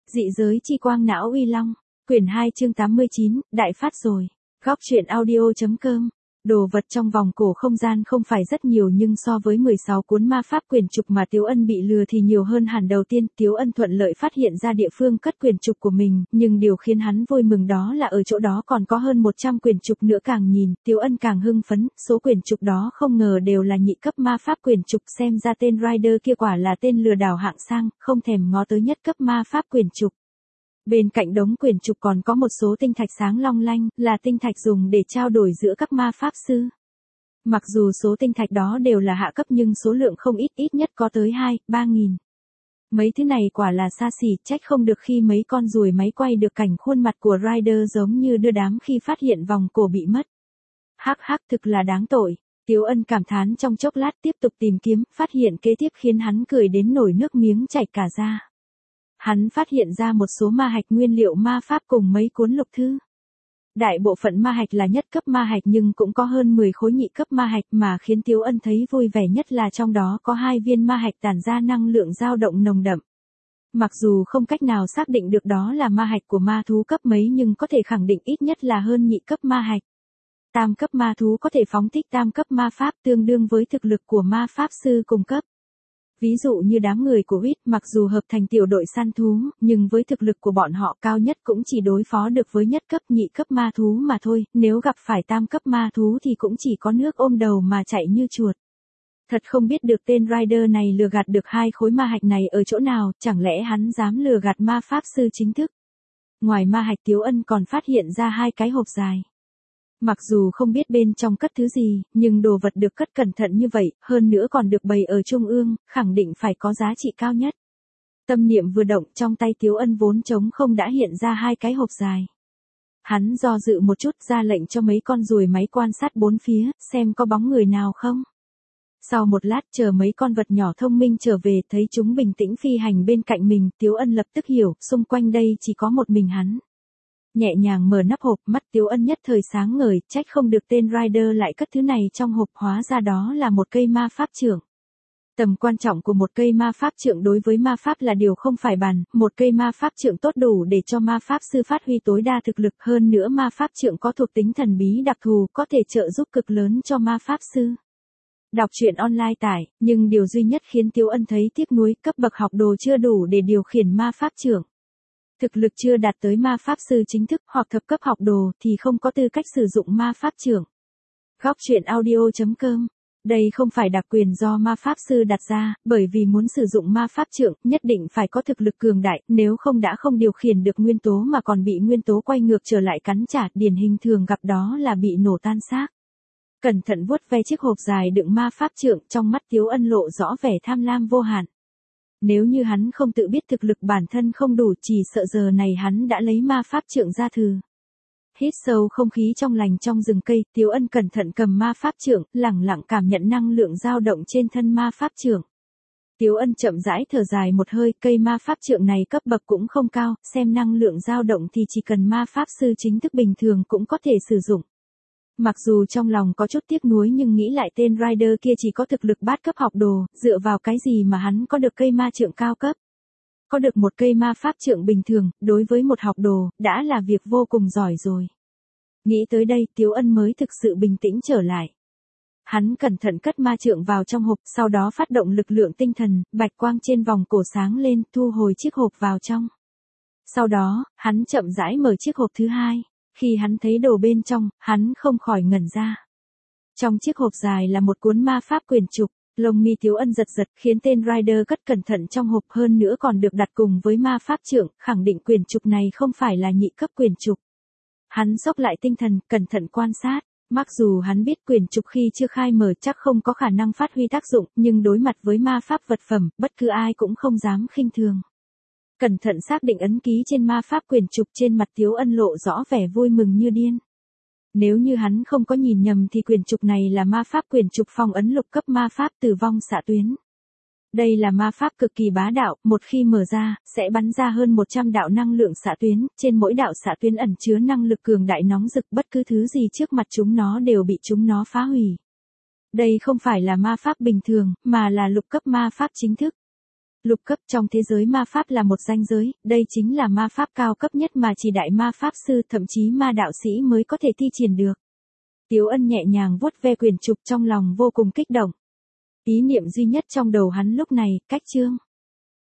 Dị giới chi quang não uy long. Quyển 2 chương 89, đại phát rồi. Góc truyện audio.com. Đồ vật trong vòng cổ không gian không phải rất nhiều nhưng so với 16 cuốn ma pháp quyển trục mà Tiếu Ân bị lừa thì nhiều hơn hẳn. Đầu tiên, Tiếu Ân thuận lợi phát hiện ra địa phương cất quyển trục của mình, nhưng điều khiến hắn vui mừng đó là ở chỗ đó còn có hơn 100 quyển trục nữa. Càng nhìn, Tiếu Ân càng hưng phấn, số quyển trục đó không ngờ đều là nhị cấp ma pháp quyển trục, xem ra tên Rider kia quả là tên lừa đảo hạng sang, không thèm ngó tới nhất cấp ma pháp quyển trục. Bên cạnh đống quyển trục còn có một số tinh thạch sáng long lanh, là tinh thạch dùng để trao đổi giữa các ma pháp sư. Mặc dù số tinh thạch đó đều là hạ cấp nhưng số lượng không ít, ít nhất có tới 2-3 nghìn. Mấy thứ này quả là xa xỉ, trách không được khi mấy con ruồi máy quay được cảnh khuôn mặt của Rider giống như đưa đám khi phát hiện vòng cổ bị mất. Hắc hắc, thực là đáng tội. Tiếu Ân cảm thán trong chốc lát, tiếp tục tìm kiếm, phát hiện kế tiếp khiến hắn cười đến nổi nước miếng chảy cả ra. Hắn phát hiện ra một số ma hạch nguyên liệu ma pháp cùng mấy cuốn lục thư. Đại bộ phận ma hạch là nhất cấp ma hạch nhưng cũng có hơn 10 khối nhị cấp ma hạch, mà khiến Tiếu Ân thấy vui vẻ nhất là trong đó có 2 viên ma hạch tản ra năng lượng dao động nồng đậm. Mặc dù không cách nào xác định được đó là ma hạch của ma thú cấp mấy nhưng có thể khẳng định ít nhất là hơn nhị cấp ma hạch. Tam cấp ma thú có thể phóng thích tam cấp ma pháp tương đương với thực lực của ma pháp sư cùng cấp. Ví dụ như đám người của Huyết, mặc dù hợp thành tiểu đội săn thú, nhưng với thực lực của bọn họ cao nhất cũng chỉ đối phó được với nhất cấp nhị cấp ma thú mà thôi, nếu gặp phải tam cấp ma thú thì cũng chỉ có nước ôm đầu mà chạy như chuột. Thật không biết được tên Rider này lừa gạt được 2 khối ma hạch này ở chỗ nào, chẳng lẽ hắn dám lừa gạt ma pháp sư chính thức. Ngoài ma hạch, Tiếu Ân còn phát hiện ra 2 cái hộp dài. Mặc dù không biết bên trong cất thứ gì, nhưng đồ vật được cất cẩn thận như vậy, hơn nữa còn được bày ở trung ương, khẳng định phải có giá trị cao nhất. Tâm niệm vừa động, trong tay Tiếu Ân vốn trống không đã hiện ra 2 cái hộp dài. Hắn do dự một chút, ra lệnh cho mấy con ruồi máy quan sát bốn phía, xem có bóng người nào không. Sau một lát chờ mấy con vật nhỏ thông minh trở về, thấy chúng bình tĩnh phi hành bên cạnh mình, Tiếu Ân lập tức hiểu, xung quanh đây chỉ có một mình hắn. Nhẹ nhàng mở nắp hộp, mắt Tiếu Ân nhất thời sáng ngời, trách không được tên Rider lại cất thứ này trong hộp, hóa ra đó là một cây ma pháp trượng. Tầm quan trọng của một cây ma pháp trượng đối với ma pháp là điều không phải bàn, một cây ma pháp trượng tốt đủ để cho ma pháp sư phát huy tối đa thực lực, hơn nữa ma pháp trượng có thuộc tính thần bí đặc thù, có thể trợ giúp cực lớn cho ma pháp sư. Đọc truyện online tải, nhưng điều duy nhất khiến Tiếu Ân thấy tiếc nuối, cấp bậc học đồ chưa đủ để điều khiển ma pháp trượng. Thực lực chưa đạt tới ma pháp sư chính thức hoặc thập cấp học đồ thì không có tư cách sử dụng ma pháp trượng. Góc truyện audio.com. Đây không phải đặc quyền do ma pháp sư đặt ra, bởi vì muốn sử dụng ma pháp trượng, nhất định phải có thực lực cường đại, nếu không đã không điều khiển được nguyên tố mà còn bị nguyên tố quay ngược trở lại cắn trả, điển hình thường gặp đó là bị nổ tan xác. Cẩn thận vuốt ve chiếc hộp dài đựng ma pháp trượng, trong mắt Tiếu Ân lộ rõ vẻ tham lam vô hạn. Nếu như hắn không tự biết thực lực bản thân không đủ, chỉ sợ giờ này hắn đã lấy ma pháp trượng ra thử. Hít sâu không khí trong lành trong rừng cây, Tiếu Ân cẩn thận cầm ma pháp trượng, lẳng lặng cảm nhận năng lượng dao động trên thân ma pháp trượng. Tiếu Ân chậm rãi thở dài một hơi, cây ma pháp trượng này cấp bậc cũng không cao, xem năng lượng dao động thì chỉ cần ma pháp sư chính thức bình thường cũng có thể sử dụng. Mặc dù trong lòng có chút tiếc nuối nhưng nghĩ lại tên Rider kia chỉ có thực lực bát cấp học đồ, dựa vào cái gì mà hắn có được cây ma trượng cao cấp. Có được một cây ma pháp trượng bình thường, đối với một học đồ, đã là việc vô cùng giỏi rồi. Nghĩ tới đây, Tiếu Ân mới thực sự bình tĩnh trở lại. Hắn cẩn thận cất ma trượng vào trong hộp, sau đó phát động lực lượng tinh thần, bạch quang trên vòng cổ sáng lên, thu hồi chiếc hộp vào trong. Sau đó, hắn chậm rãi mở chiếc hộp thứ hai. Khi hắn thấy đồ bên trong, hắn không khỏi ngẩn ra. Trong chiếc hộp dài là một cuốn ma pháp quyển trục, lông mi Tiếu Ân giật giật, khiến tên Rider cất cẩn thận trong hộp, hơn nữa còn được đặt cùng với ma pháp trượng, khẳng định quyển trục này không phải là nhị cấp quyển trục. Hắn xốc lại tinh thần, cẩn thận quan sát, mặc dù hắn biết quyển trục khi chưa khai mở chắc không có khả năng phát huy tác dụng, nhưng đối mặt với ma pháp vật phẩm, bất cứ ai cũng không dám khinh thường. Cẩn thận xác định ấn ký trên ma pháp quyển trục, trên mặt Tiếu Ân lộ rõ vẻ vui mừng như điên. Nếu như hắn không có nhìn nhầm thì quyển trục này là ma pháp quyển trục phong ấn lục cấp ma pháp tử vong xạ tuyến. Đây là ma pháp cực kỳ bá đạo, một khi mở ra, sẽ bắn ra hơn 100 đạo năng lượng xạ tuyến, trên mỗi đạo xạ tuyến ẩn chứa năng lực cường đại nóng rực, bất cứ thứ gì trước mặt chúng nó đều bị chúng nó phá hủy. Đây không phải là ma pháp bình thường, mà là lục cấp ma pháp chính thức. Lục cấp trong thế giới ma pháp là một ranh giới, đây chính là ma pháp cao cấp nhất mà chỉ đại ma pháp sư thậm chí ma đạo sĩ mới có thể thi triển được. Tiếu Ân nhẹ nhàng vuốt ve quyển trục trong lòng vô cùng kích động. Ý niệm duy nhất trong đầu hắn lúc này, cách chương.